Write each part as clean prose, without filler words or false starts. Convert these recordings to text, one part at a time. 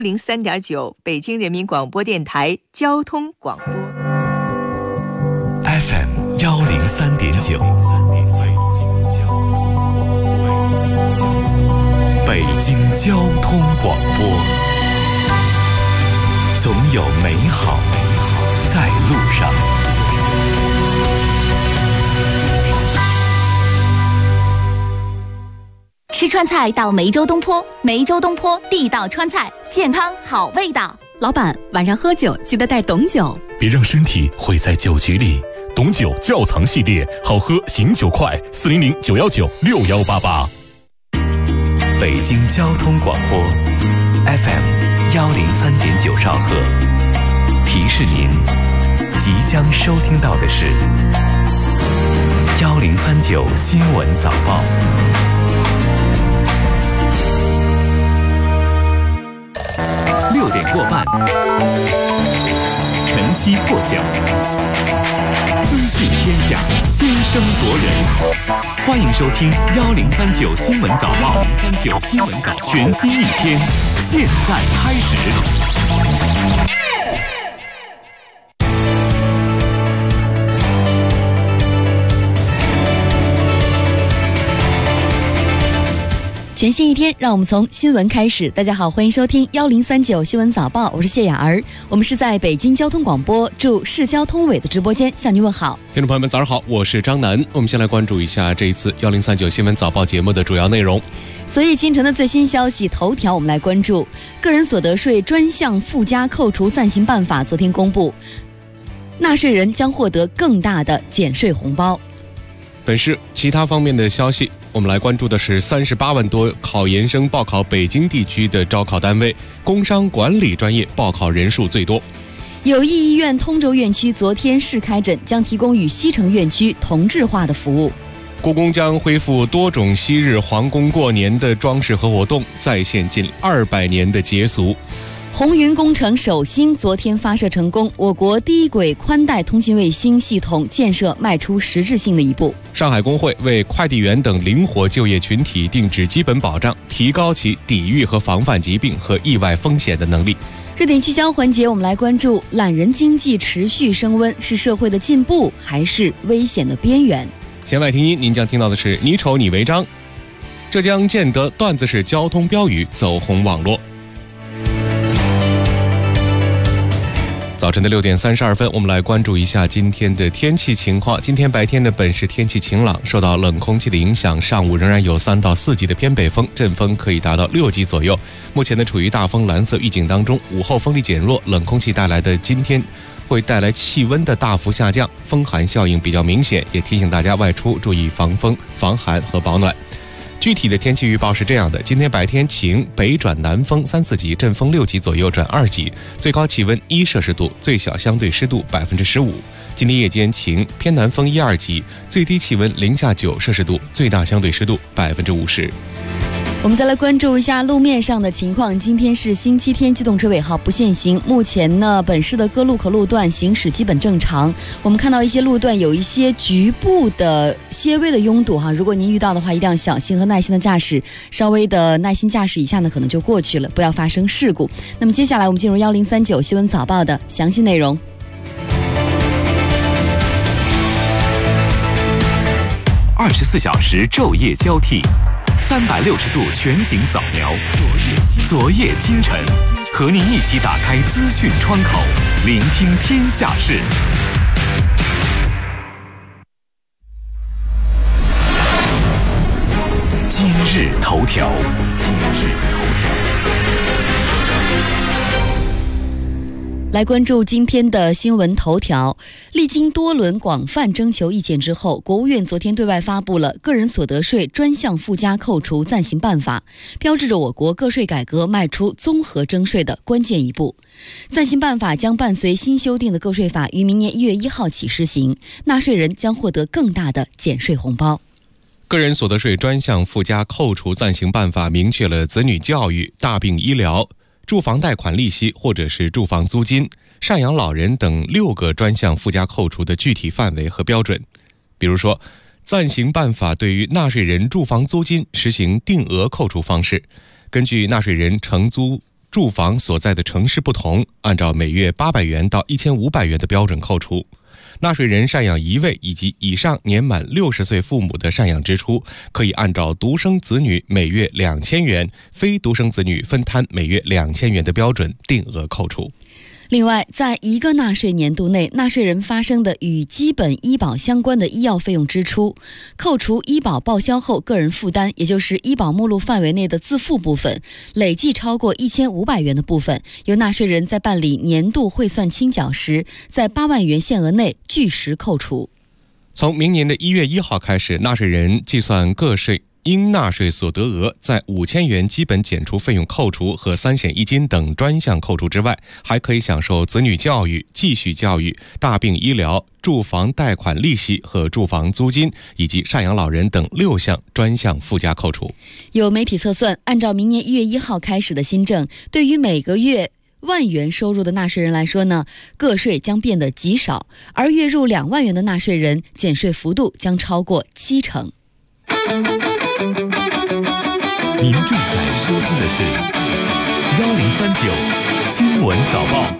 03.9北京人民广播电台交通广播 FM 103.9北京交通广播，总有美好在路上。 吃川菜到梅州东坡，梅州东坡地道川菜，健康好味道。 老板，晚上喝酒记得带董酒， 别让身体毁在酒局里。董酒窖藏系列，好喝醒酒快，400-919-6188。北京交通广播 FM 103.9兆赫，提示您即将收听到的是1039新闻早报。6点过半，晨曦破晓，资讯天下，先声夺人。欢迎收听1039新闻早报，1039新闻早报，全新一天，现在开始。 全新一天，让我们从新闻开始。大家好，欢迎收听1039新闻早报，我是谢雅儿。我们是在北京交通广播驻市交通委的直播间向您问好。 听众朋友们早上好，我是张楠。我们先来关注一下这一次1039新闻早报节目的主要内容。 昨夜今晨的最新消息头条，我们来关注个人所得税专项附加扣除暂行办法昨天公布，纳税人将获得更大的减税红包。 本市其他方面的消息，我们来关注的是38万多考研生报考北京地区的招考单位，工商管理专业报考人数最多。 友谊医院通州院区昨天试开诊，将提供与西城院区同质化的服务。 故宫将恢复多种昔日皇宫过年的装饰和活动，再现近200年的节俗。 红云工程首星昨天发射成功，我国低轨宽带通信卫星系统建设迈出实质性的一步。 上海工会为快递员等灵活就业群体定制基本保障，提高其抵御和防范疾病和意外风险的能力。 热点聚焦环节，我们来关注懒人经济持续升温，是社会的进步还是危险的边缘？ 弦外听音，您将听到的是你丑你违章，浙江建德段子式交通标语走红网络。早晨的6点32分，我们来关注一下今天的天气情况。今天白天的本市天气晴朗，受到冷空气的影响，上午仍然有3到4级的偏北风，阵风可以达到6级左右。目前呢处于大风蓝色预警当中，午后风力减弱，冷空气带来的今天会带来气温的大幅下降，风寒效应比较明显，也提醒大家外出注意防风、防寒和保暖。具体的天气预报是这样的：今天白天晴，北转南风3、4级，阵风6级左右转2级，最高气温1摄氏度，最小相对湿度15%。今天夜间晴，偏南风1、2级，最低气温零下9摄氏度，最大相对湿度50%。 我们再来关注一下路面上的情况。今天是星期天，机动车尾号不限行。目前呢，本市的各路口路段行驶基本正常。我们看到一些路段有一些局部的些微的拥堵哈，如果您遇到的话，一定要小心和耐心的驾驶，稍微的耐心驾驶一下呢，可能就过去了，不要发生事故。那么接下来我们进入1039新闻早报的详细内容。 24小时昼夜交替，360度全景扫描，昨夜今晨，和您一起打开资讯窗口，聆听天下事。今日头条。 来关注今天的新闻头条。历经多轮广泛征求意见之后，国务院昨天对外发布了个人所得税专项附加扣除暂行办法，标志着我国个税改革迈出综合征税的关键一步。暂行办法将伴随新修订的个税法于明年1月1号起施行，纳税人将获得更大的减税红包。 个人所得税专项附加扣除暂行办法明确了子女教育、大病医疗、住房贷款利息或者是住房租金、赡养老人等6个专项附加扣除的具体范围和标准。比如说，暂行办法对于纳税人住房租金实行定额扣除方式，根据纳税人承租住房所在的城市不同，按照每月800元到1500元的标准扣除。纳税人赡养1位以及以上年满60岁父母的赡养支出，可以按照独生子女每月2000元、非独生子女分摊每月2000元的标准定额扣除。 另外，在一个纳税年度内，纳税人发生的与基本医保相关的医药费用支出，扣除医保报销后个人负担，也就是医保目录范围内的自付部分，累计超过1500元的部分，由纳税人在办理年度汇算清缴时，在8万元限额内据实扣除。 从明年的1月1号开始，纳税人计算个税应纳税所得额，在5000元基本减除费用扣除和3险1金等专项扣除之外，还可以享受子女教育、继续教育、大病医疗、住房贷款利息和住房租金以及赡养老人等6项专项附加扣除。 有媒体测算，按照明年1月1号开始的新政，对于每个月万元收入的纳税人来说呢，个税将变得极少，而月入2万元的纳税人减税幅度将超过70%。 您正在收听的是1039新闻早报。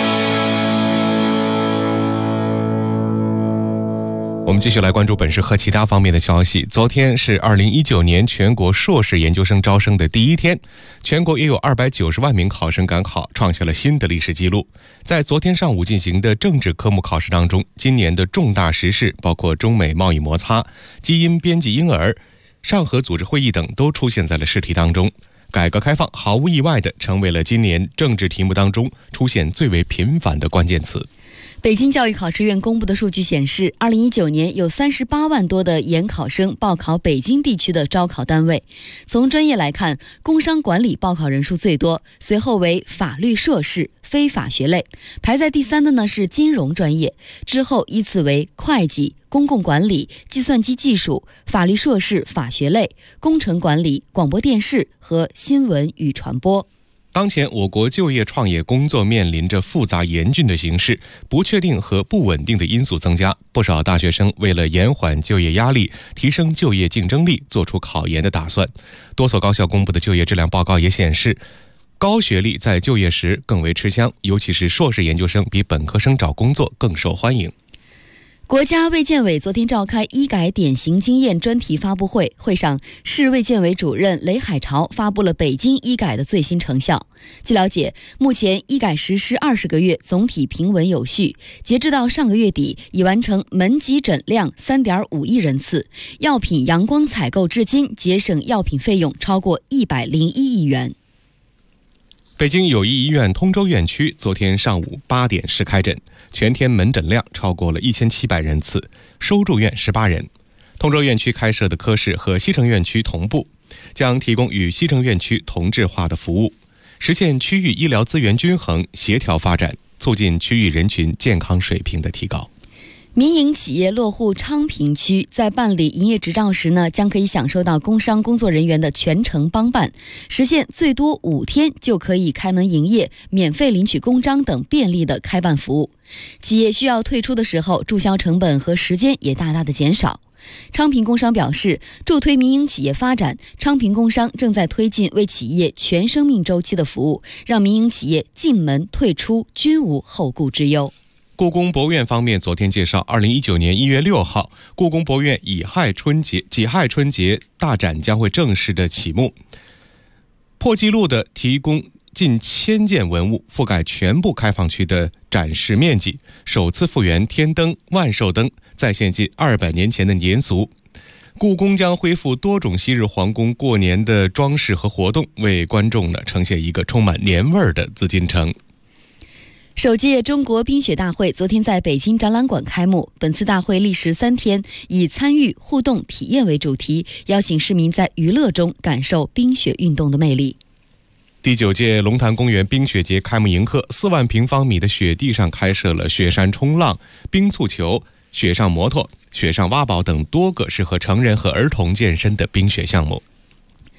我们继续来关注本市和其他方面的消息。昨天是2019年全国硕士研究生招生的第一天，全国约有290万名考生赶考，创下了新的历史记录。在昨天上午进行的政治科目考试当中，今年的重大时事包括中美贸易摩擦、基因编辑婴儿、上合组织会议等都出现在了试题当中。改革开放毫无意外地成为了今年政治题目当中出现最为频繁的关键词。 北京教育考试院公布的数据显示，2019年有38万多的研考生报考北京地区的招考单位。从专业来看，工商管理报考人数最多，随后为法律硕士、非法学类，排在第3的呢是金融专业，之后依次为会计、公共管理、计算机技术、法律硕士法学类、工程管理、广播电视和新闻与传播。 当前我国就业创业工作面临着复杂严峻的形势，不确定和不稳定的因素增加，不少大学生为了延缓就业压力、提升就业竞争力，做出考研的打算。多所高校公布的就业质量报告也显示，高学历在就业时更为吃香，尤其是硕士研究生比本科生找工作更受欢迎。 国家卫健委昨天召开医改典型经验专题发布会，会上市卫健委主任雷海潮发布了北京医改的最新成效。据了解，目前医改实施20个月，总体平稳有序，截至到上个月底，已完成门急诊量3.5亿人次，药品阳光采购至今节省药品费用超过101亿元。 北京友谊医院通州院区昨天上午8点试开诊，全天门诊量超过了1700人次，收住院18人。通州院区开设的科室和西城院区同步，将提供与西城院区同质化的服务，实现区域医疗资源均衡、协调发展，促进区域人群健康水平的提高。 民营企业落户昌平区，在办理营业执照时呢，将可以享受到工商工作人员的全程帮办，实现最多5天就可以开门营业、免费领取公章等便利的开办服务。企业需要退出的时候，注销成本和时间也大大的减少。昌平工商表示，助推民营企业发展，昌平工商正在推进为企业全生命周期的服务，让民营企业进门退出均无后顾之忧。 故宫博物院方面昨天介绍，2019年1月6号，故宫博物院己亥春节大展将会正式的启幕，破纪录的提供近1000件文物，覆盖全部开放区的展示面积，首次复原天灯、万寿灯，再现近200年前的年俗。故宫将恢复多种昔日皇宫过年的装饰和活动，为观众呢呈现一个充满年味儿的紫禁城。 首届中国冰雪大会昨天在北京展览馆开幕。本次大会历时3天，以参与、互动、体验为主题，邀请市民在娱乐中感受冰雪运动的魅力。 第9届龙潭公园冰雪节开幕迎客，4万平方米的雪地上开设了雪山冲浪、冰蹴球、雪上摩托、雪上挖宝等多个适合成人和儿童健身的冰雪项目。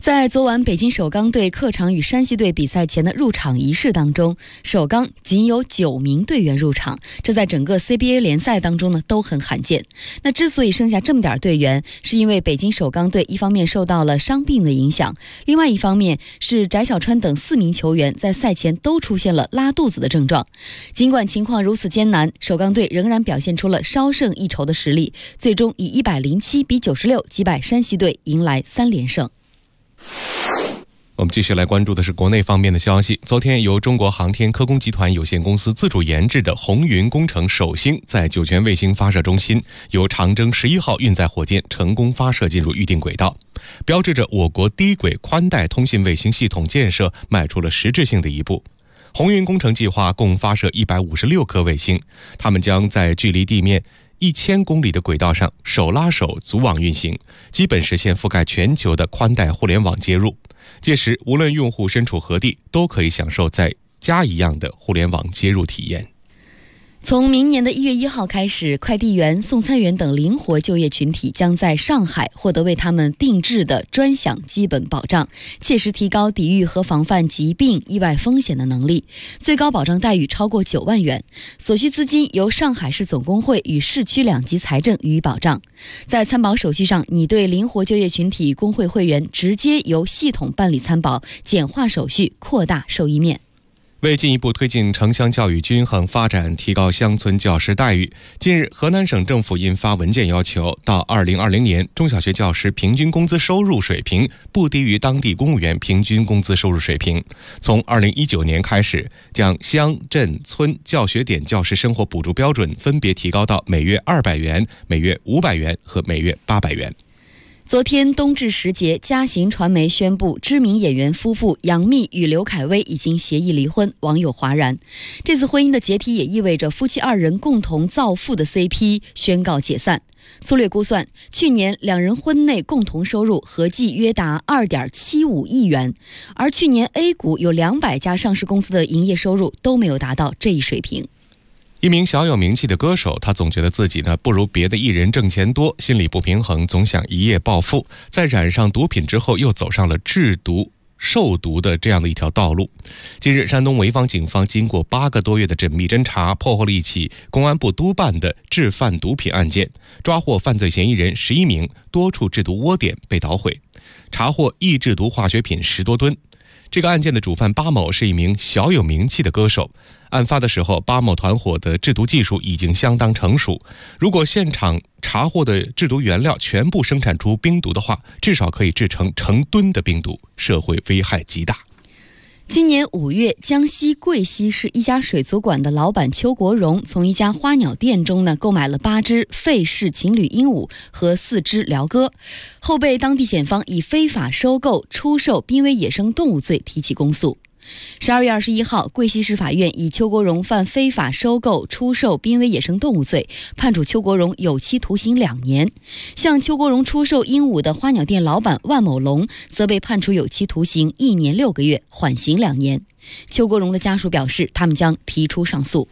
在昨晚北京首钢队客场与山西队比赛前的入场仪式当中，首钢仅有9名队员入场，这在整个 CBA 联赛当中呢都很罕见。那之所以剩下这么点队员，是因为北京首钢队一方面受到了伤病的影响，另外一方面是翟小川等4名球员在赛前都出现了拉肚子的症状。尽管情况如此艰难，首钢队仍然表现出了稍胜一筹的实力，最终以107比96击败山西队，迎来3连胜。 我们继续来关注的是国内方面的消息。昨天由中国航天科工集团有限公司自主研制的红云工程首星在酒泉卫星发射中心由长征11号运载火箭成功发射进入预定轨道，标志着我国低轨宽带通信卫星系统建设迈出了实质性的一步。红云工程计划共发射156颗卫星，它们将在距离地面1000公里的轨道上手拉手组网运行，基本实现覆盖全球的宽带互联网接入。届时无论用户身处何地，都可以享受在家一样的互联网接入体验。 从明年的1月1号开始，快递员、送餐员等灵活就业群体将在上海获得为他们定制的专享基本保障，切实提高抵御和防范疾病、意外风险的能力。最高保障待遇超过9万元，所需资金由上海市总工会与市区2级财政予以保障。在参保手续上，拟对灵活就业群体工会会员直接由系统办理参保，简化手续，扩大受益面。 为进一步推进城乡教育均衡发展，提高乡村教师待遇，近日河南省政府印发文件，要求到2020年中小学教师平均工资收入水平不低于当地公务员平均工资收入水平。从2019年开始，将乡镇村教学点教师生活补助标准分别提高到每月200元、每月500元和每月800元。 昨天冬至时节，嘉行传媒宣布，知名演员夫妇杨幂与刘恺威已经协议离婚，网友哗然。这次婚姻的解体也意味着夫妻2人共同造富的 CP 宣告解散。粗略估算，去年2人婚内共同收入合计约达2.75亿元，而去年 A 股有200家上市公司的营业收入都没有达到这一水平。 一名小有名气的歌手，他总觉得自己不如别的艺人挣钱多，心理不平衡，总想一夜暴富。在染上毒品之后，又走上了制毒售毒的这样的一条道路。近日，山东潍坊警方经过8个多月的缜密侦查，破获了一起公安部督办的制贩毒品案件，抓获犯罪嫌疑人11名，多处制毒窝点被捣毁，查获易制毒化学品10多吨。这个案件的主犯巴某是一名小有名气的歌手。案发的时候，巴某团伙的制毒技术已经相当成熟，如果现场查获的制毒原料全部生产出冰毒的话，至少可以制成成吨的冰毒，社会危害极大。 今年5月，江西贵溪市一家水族馆的老板邱国荣从一家花鸟店中购买了8只费氏情侣鹦鹉和4只鹩哥，后被当地检方以非法收购、出售濒危野生动物罪提起公诉。12月21号，贵溪市法院以邱国荣犯非法收购、出售濒危野生动物罪，判处邱国荣有期徒刑2年。向邱国荣出售鹦鹉的花鸟店老板万某龙则被判处有期徒刑1年6个月，缓刑2年。邱国荣的家属表示，他们将提出上诉。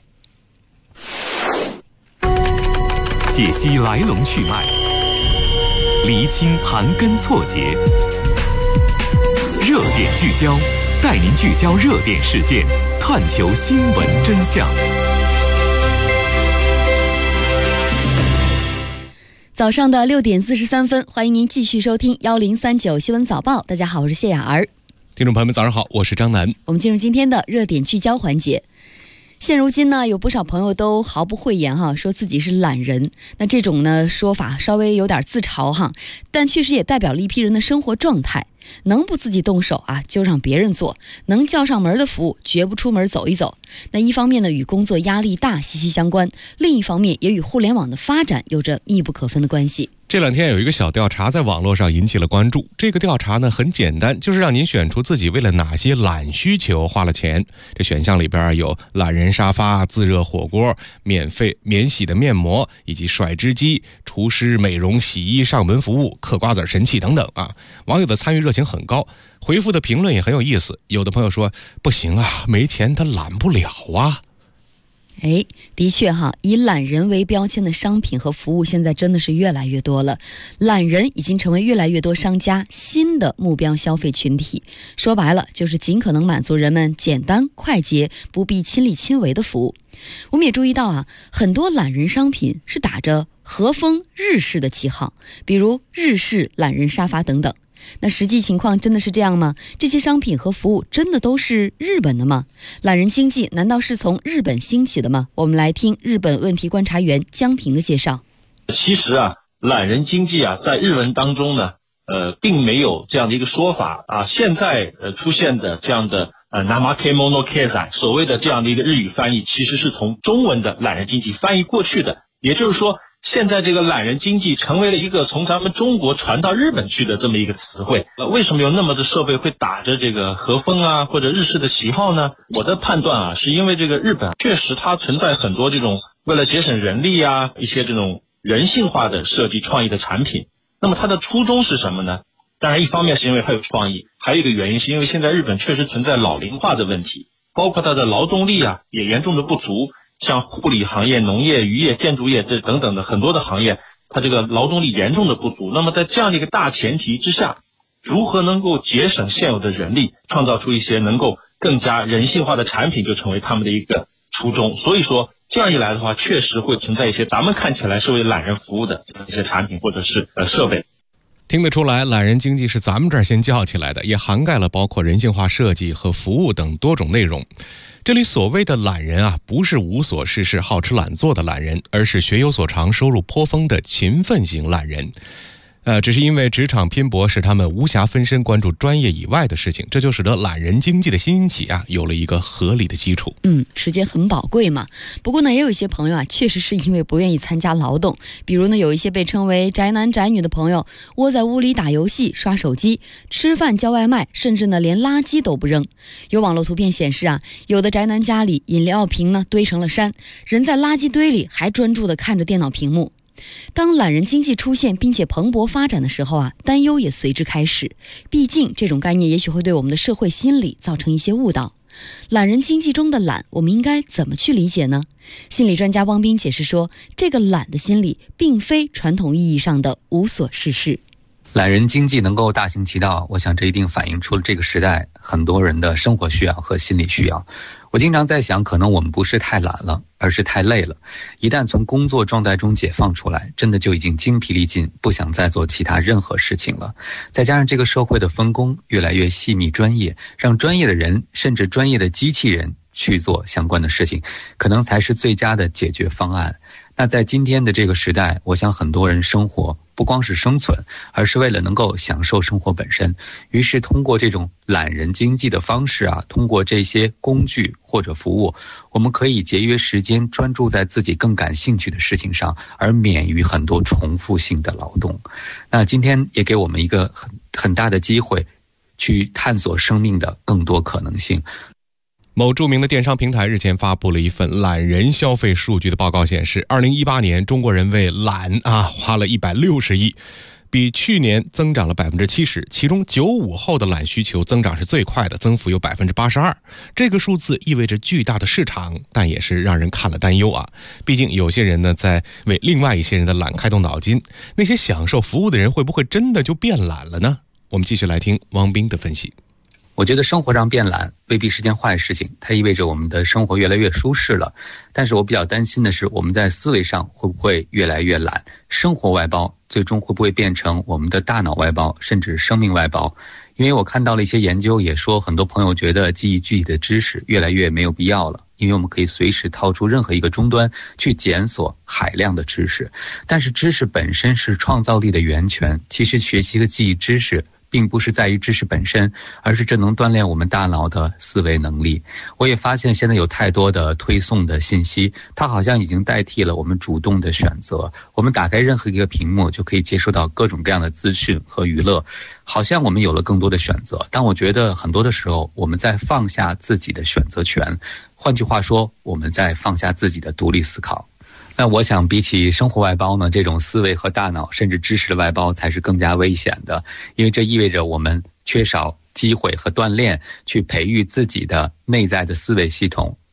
解析来龙去脉，厘清盘根错节，热点聚焦，带您聚焦热点事件，探求新闻真相。 早上的6点43分，欢迎您继续收听1039新闻早报。大家好，我是谢雅儿。 听众朋友们，早上好，我是张楠。 我们进入今天的热点聚焦环节。现如今呢，有不少朋友都毫不讳言说自己是懒人。那这种说法稍微有点自嘲但确实也代表了一批人的生活状态。能不自己动手就让别人做，能叫上门的服务绝不出门走一走。那一方面呢，与工作压力大息息相关，另一方面也与互联网的发展有着密不可分的关系。 这2天有一个小调查在网络上引起了关注。这个调查呢很简单，就是让您选出自己为了哪些懒需求花了钱。这选项里边有懒人沙发、自热火锅、免洗的面膜，以及甩脂机、厨师、美容、洗衣、上门服务、嗑瓜子神器等等网友的参与热情很高，回复的评论也很有意思。有的朋友说，不行没钱他懒不了的确哈，以懒人为标签的商品和服务现在真的是越来越多了。懒人已经成为越来越多商家新的目标消费群体。说白了，就是尽可能满足人们简单快捷、不必亲力亲为的服务。我们也注意到啊，很多懒人商品是打着和风日式的旗号，比如日式懒人沙发等等。那实际情况真的是这样吗？这些商品和服务真的都是日本的吗？懒人经济难道是从日本兴起的吗？我们来听日本问题观察员江平的介绍。 其实啊，懒人经济啊，在日文当中呢，并没有这样的一个说法啊。现在出现的这样的namake mono kezai 所谓的这样的一个日语翻译，其实是从中文的懒人经济翻译过去的。也就是说，现在这个懒人经济成为了一个从咱们中国传到日本去的这么一个词汇。为什么有那么多设备会打着这个和风啊或者日式的旗号呢？我的判断啊，是因为这个日本确实它存在很多这种为了节省人力啊，一些这种人性化的设计创意的产品。那么它的初衷是什么呢？当然一方面是因为它有创意，还有一个原因是因为现在日本确实存在老龄化的问题，包括它的劳动力啊也严重的不足。像护理行业、农业、渔业、建筑业这等等的很多的行业，它这个劳动力严重的不足。那么在这样的一个大前提之下，如何能够节省现有的人力，创造出一些能够更加人性化的产品，就成为他们的一个初衷。所以说这样一来的话，确实会存在一些咱们看起来是为懒人服务的这样一些产品或者是设备。 听得出来，懒人经济是咱们这儿先叫起来的，也涵盖了包括人性化设计和服务等多种内容。这里所谓的懒人啊，不是无所事事、好吃懒做的懒人，而是学有所长、收入颇丰的勤奋型懒人。只是因为职场拼搏使他们无暇分身关注专业以外的事情，这就使得懒人经济的兴起啊，有了一个合理的基础。 时间很宝贵嘛。不过呢，也有一些朋友啊，确实是因为不愿意参加劳动，比如呢，有一些被称为宅男宅女的朋友，窝在屋里打游戏、刷手机、吃饭叫外卖，甚至呢连垃圾都不扔。有网络图片显示啊，有的宅男家里饮料瓶呢堆成了山，人在垃圾堆里还专注地看着电脑屏幕。当懒人经济出现并且蓬勃发展的时候啊，担忧也随之开始。毕竟这种概念也许会对我们的社会心理造成一些误导。懒人经济中的懒，我们应该怎么去理解呢？心理专家汪斌解释说，这个懒的心理并非传统意义上的无所事事。 懒人经济能够大行其道，我想这一定反映出了这个时代很多人的生活需要和心理需要。我经常在想，可能我们不是太懒了，而是太累了。一旦从工作状态中解放出来，真的就已经精疲力尽，不想再做其他任何事情了。再加上这个社会的分工越来越细密专业，让专业的人甚至专业的机器人去做相关的事情，可能才是最佳的解决方案。那在今天的这个时代，我想很多人生活不光是生存，而是为了能够享受生活本身。于是通过这种懒人经济的方式啊，通过这些工具或者服务，我们可以节约时间，专注在自己更感兴趣的事情上，而免于很多重复性的劳动。那今天也给我们一个很大的机会，去探索生命的更多可能性。 某著名的电商平台日前发布了一份懒人消费数据的报告，显示2018年中国人为懒花了160亿，比去年增长了70%，其中95后的懒需求增长是最快的，增幅有82%。这个数字意味着巨大的市场，但也是让人看了担忧啊。毕竟有些人呢在为另外一些人的懒开动脑筋，那些享受服务的人会不会真的就变懒了呢？我们继续来听汪斌的分析。 我觉得生活上变懒未必是件坏事情，它意味着我们的生活越来越舒适了。但是我比较担心的是，我们在思维上会不会越来越懒，生活外包最终会不会变成我们的大脑外包，甚至生命外包。因为我看到了一些研究也说，很多朋友觉得记忆具体的知识越来越没有必要了，因为我们可以随时掏出任何一个终端去检索海量的知识。但是知识本身是创造力的源泉，其实学习和记忆知识并不是在于知识本身，而是这能锻炼我们大脑的思维能力。我也发现现在有太多的推送的信息，它好像已经代替了我们主动的选择。我们打开任何一个屏幕就可以接收到各种各样的资讯和娱乐，好像我们有了更多的选择，但我觉得很多的时候我们在放下自己的选择权，换句话说，我们在放下自己的独立思考。那我想比起生活外包呢，这种思维和大脑甚至知识的外包才是更加危险的，因为这意味着我们缺少机会和锻炼去培育自己的内在的思维系统，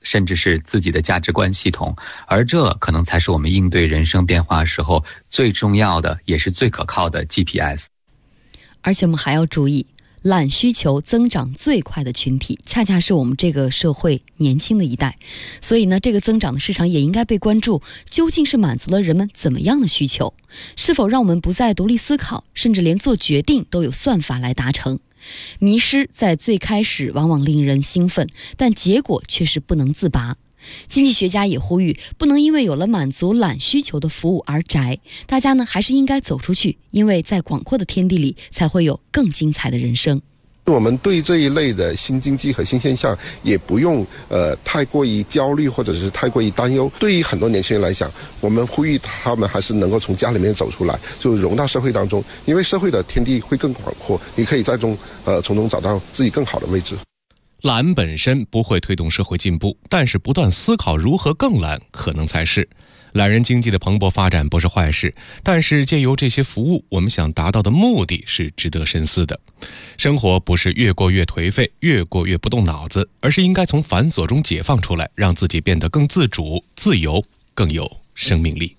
甚至是自己的价值观系统，而这可能才是我们应对人生变化时候最重要的，也是最可靠的 GPS。 而且我们还要注意，懒需求增长最快的群体恰恰是我们这个社会年轻的一代，所以呢，这个增长的市场也应该被关注，究竟是满足了人们怎么样的需求，是否让我们不再独立思考，甚至连做决定都有算法来达成。迷失在最开始往往令人兴奋，但结果却是不能自拔。经济学家也呼吁，不能因为有了满足懒需求的服务而宅，大家呢还是应该走出去，因为在广阔的天地里才会有更精彩的人生。 我们对这一类的新经济和新现象也不用太过于焦虑或者是太过于担忧。对于很多年轻人来讲，我们呼吁他们还是能够从家里面走出来，就融到社会当中，因为社会的天地会更广阔，你可以从中找到自己更好的位置。 懒本身不会推动社会进步，但是不断思考如何更懒可能才是。懒人经济的蓬勃发展不是坏事，但是借由这些服务，我们想达到的目的是值得深思的。生活不是越过越颓废，越过越不动脑子，而是应该从繁琐中解放出来，让自己变得更自主、自由，更有生命力。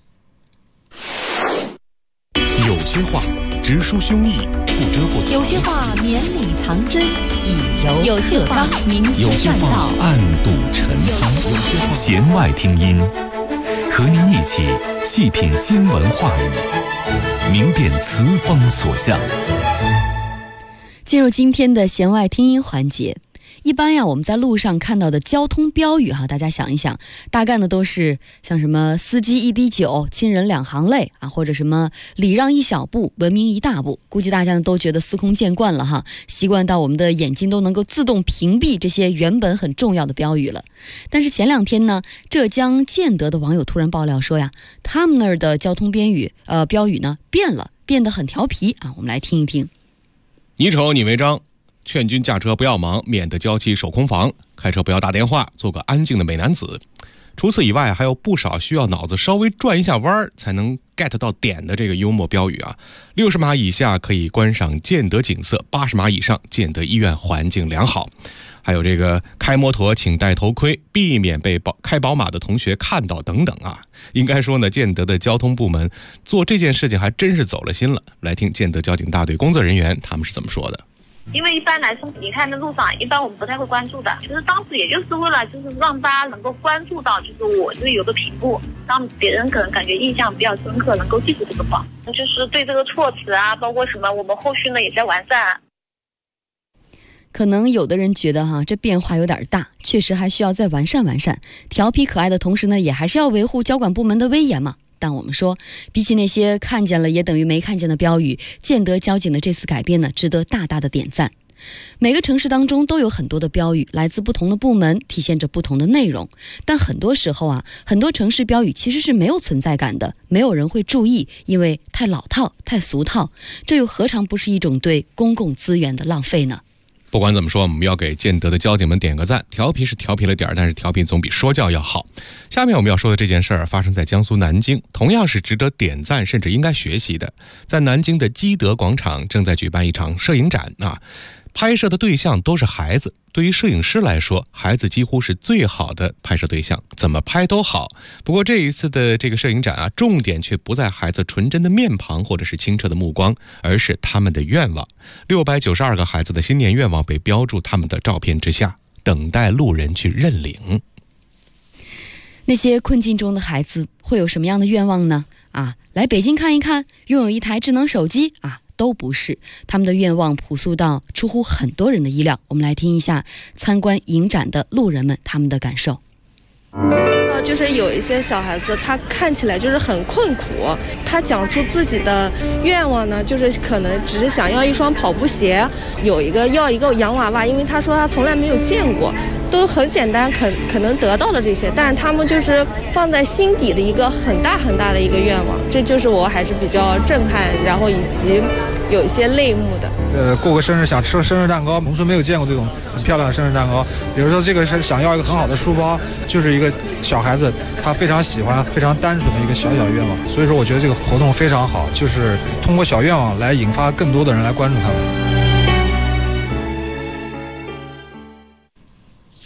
有些话直抒胸臆，不遮不藏； 有些话绵里藏针，以柔克刚；有些话明修栈道， 暗度陈仓；弦外听音，和您一起细品新闻话语，明辨词风所向。 进入今天的弦外听音环节。一般呀，我们在路上看到的交通标语大家想一想，大概呢都是像什么司机一滴酒，亲人两行泪或者什么礼让一小步，文明一大步。估计大家呢都觉得司空见惯了习惯到我们的眼睛都能够自动屏蔽这些原本很重要的标语了。但是前两天呢，浙江建德的网友突然爆料说呀，他们那儿的交通标语呢变了，变得很调皮我们来听一听。 你丑你违章，劝君驾车不要忙，免得娇妻守空房，开车不要打电话，做个安静的美男子。除此以外，还有不少需要脑子稍微转一下弯才能 get 到点的这个幽默标语60码以下可以观赏建德景色，80码以上建德医院环境良好。还有这个开摩托请戴头盔，避免被开宝马的同学看到等等应该说呢，建德的交通部门做这件事情还真是走了心了。来听建德交警大队工作人员他们是怎么说的。 因为一般来说，你看那路上一般我们不太会关注的，其实当时也就是为了就是让大家能够关注到，就是我这有个屏幕，让别人可能感觉印象比较深刻，能够记住这个话，就是对这个措辞包括什么，我们后续呢也在完善。 可能有的人觉得这变化有点大，确实还需要再完善完善。调皮可爱的同时呢，也还是要维护交管部门的威严嘛。但我们说，比起那些看见了也等于没看见的标语，建德交警的这次改变呢，值得大大的点赞。每个城市当中都有很多的标语，来自不同的部门，体现着不同的内容。但很多时候很多城市标语其实是没有存在感的，没有人会注意，因为太老套、太俗套。这又何尝不是一种对公共资源的浪费呢？ 不管怎么说，我们要给建德的交警们点个赞。调皮是调皮了点，但是调皮总比说教要好。下面我们要说的这件事发生在江苏南京，同样是值得点赞甚至应该学习的。在南京的基德广场正在举办一场摄影展拍摄的对象都是孩子。对于摄影师来说，孩子几乎是最好的拍摄对象，怎么拍都好。不过这一次的这个摄影展重点却不在孩子纯真的面庞或者是清澈的目光，而是他们的愿望。692个孩子的新年愿望被标注他们的照片之下，等待路人去认领。 那些困境中的孩子会有什么样的愿望呢？来北京看一看，拥有一台智能手机都不是，他们的愿望朴素到出乎很多人的意料。我们来听一下参观影展的路人们他们的感受。 就是有一些小孩子他看起来就是很困苦，他讲出自己的愿望呢，就是可能只是想要一双跑步鞋，有一个要一个洋娃娃，因为他说他从来没有见过，都很简单可能得到的这些，但是他们就是放在心底的一个很大很大的一个愿望，这就是我还是比较震撼，然后以及有一些泪目的。 过个生日想吃个生日蛋糕，农村没有见过这种很漂亮的生日蛋糕。比如说这个是想要一个很好的书包，就是一个小孩子他非常喜欢、非常单纯的一个小小愿望。所以说我觉得这个活动非常好，就是通过小愿望来引发更多的人来关注他们。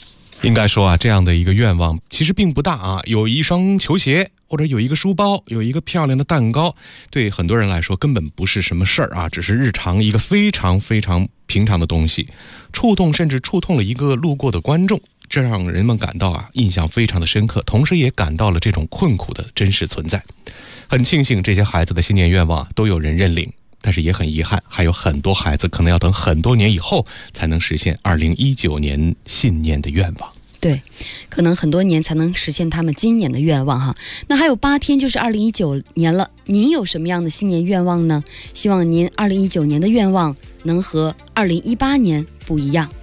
应该说啊，这样的一个愿望其实并不大啊，有一双球鞋，或者有一个书包，有一个漂亮的蛋糕，对很多人来说根本不是什么事儿啊，只是日常一个非常非常平常的东西，甚至触动了一个路过的观众，这让人们感到啊印象非常的深刻，同时也感到了这种困苦的真实存在。很庆幸这些孩子的新年愿望都有人认领，但是也很遗憾，还有很多孩子可能要等很多年以后才能实现2019年新年的愿望。 对，可能很多年才能实现他们今年的愿望哈。那还有8天就是2019年了，您有什么样的新年愿望呢？希望您2019年的愿望能和2018年不一样。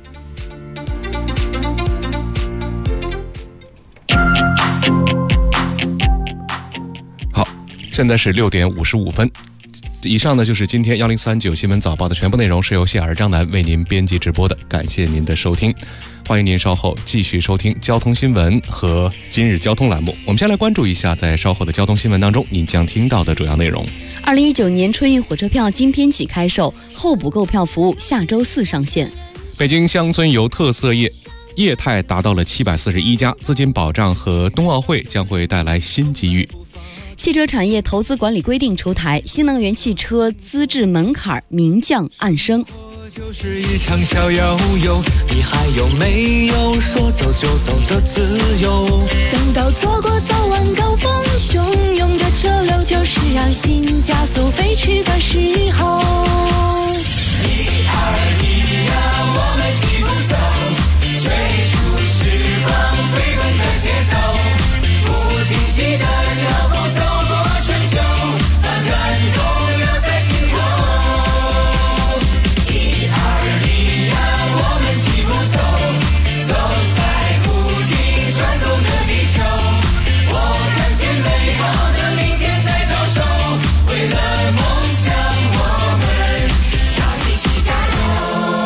好，现在是6点55分。以上呢就是今天1039新闻早报的全部内容，是由谢尔张楠为您编辑直播的，感谢您的收听，欢迎您稍后继续收听交通新闻和今日交通栏目。我们先来关注一下在稍后的交通新闻当中您将听到的主要内容。 2019年春运火车票今天起开售，候补购票服务下周4上线。 北京乡村游特色业态达到了741家，资金保障和冬奥会将会带来新机遇。 汽车产业投资管理规定出台，新能源汽车资质门槛明降暗升。 就是一场小摇游，你还有没有说走就走的自由？ 等到错过早晚高峰汹涌的车流，就是让心加速飞驰的时候。1、2、1呀，我们齐步走，追逐时光飞奔的节奏，不停息的脚步走过春秋，把感动留在心头。1、2、1呀，我们齐步走，走在不停转动的地球，我看见美好的明天在招手，为了梦想我们要一起加油。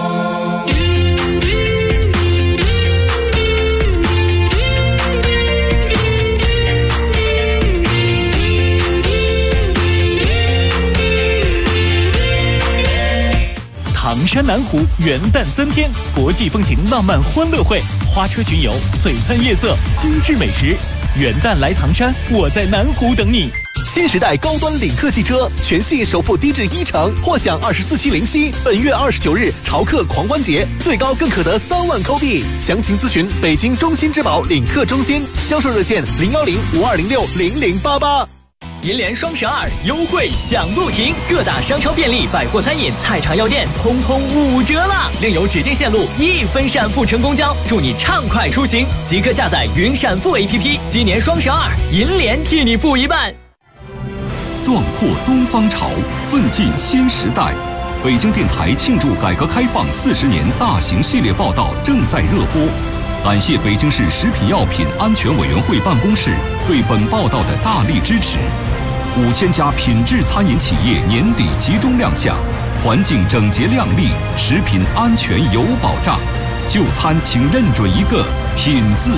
唐山南湖元旦3天，国际风情浪漫欢乐会，花车巡游，璀璨夜色，精致美食。元旦来唐山，我在南湖等你。 新时代高端领克汽车全系首付低至1成，或享24期零息。本月29日潮客狂欢节，最高更可得3万扣币。详情咨询北京中心之宝领克中心，销售热线010-5206-0088。 银联双12优惠享不停，各大商超、便利、百货、餐饮、菜场药店通通5折了，另有指定线路1分闪付乘公交，祝你畅快出行！即刻下载云闪付 APP， 今年双12，银联替你付一半。 壮阔东方潮，奋进新时代。北京电台庆祝改革开放40年大型系列报道正在热播，感谢北京市食品药品安全委员会办公室对本报道的大力支持。5000家品质餐饮企业年底集中亮相，环境整洁亮丽，食品安全有保障。就餐请认准一个品字。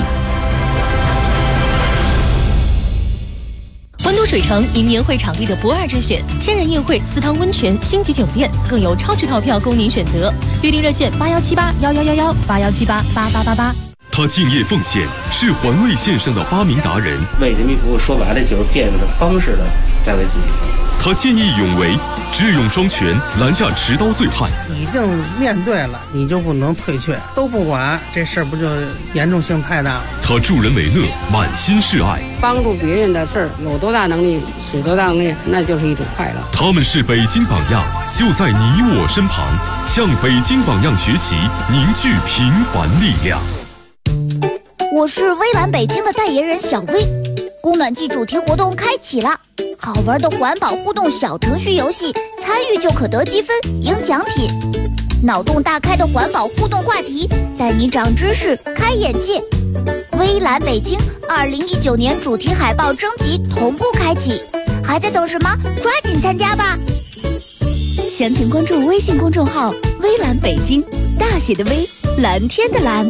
温都水城迎年会场地的不二之选，千人宴会、私汤温泉、星级酒店，更有超值套票供您选择。预订热线817811118178888888。 他敬业奉献，是环卫线上的发明达人。 为人民服务，说白了就是变着方式的在为自己服务。 他见义勇为，智勇双全，拦下持刀醉汉。 已经面对了，你就不能退却，都不管，这事儿不就严重性太大了？ 他助人为乐，满心是爱。 帮助别人的事儿，有多大能力使多大能力，那就是一种快乐。 他们是北京榜样，就在你我身旁，向北京榜样学习，凝聚平凡力量。 我是微蓝北京的代言人小薇，供暖季主题活动开启了，好玩的环保互动小程序游戏，参与就可得积分赢奖品，脑洞大开的环保互动话题，带你长知识开眼界。微蓝北京2019年主题海报征集同步开启，还在等什么？抓紧参加吧！ 详情关注微信公众号微蓝北京，大写的微，蓝天的蓝。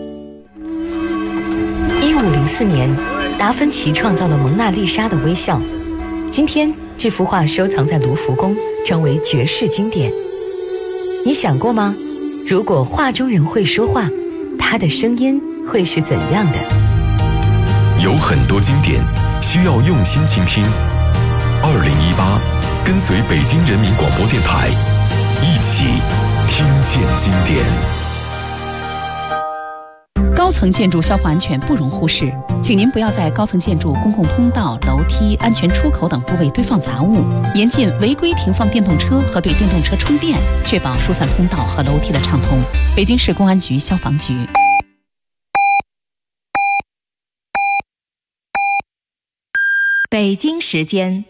1504年，达芬奇创造了蒙娜丽莎的微笑。今天，这幅画收藏在卢浮宫，成为绝世经典。你想过吗？如果画中人会说话，他的声音会是怎样的？ 有很多经典需要用心倾听。2018，跟随北京人民广播电台，一起听见经典。 高层建筑消防安全不容忽视，请您不要在高层建筑公共通道、楼梯、安全出口等部位堆放杂物，严禁违规停放电动车和对电动车充电，确保疏散通道和楼梯的畅通。北京市公安局消防局。 北京时间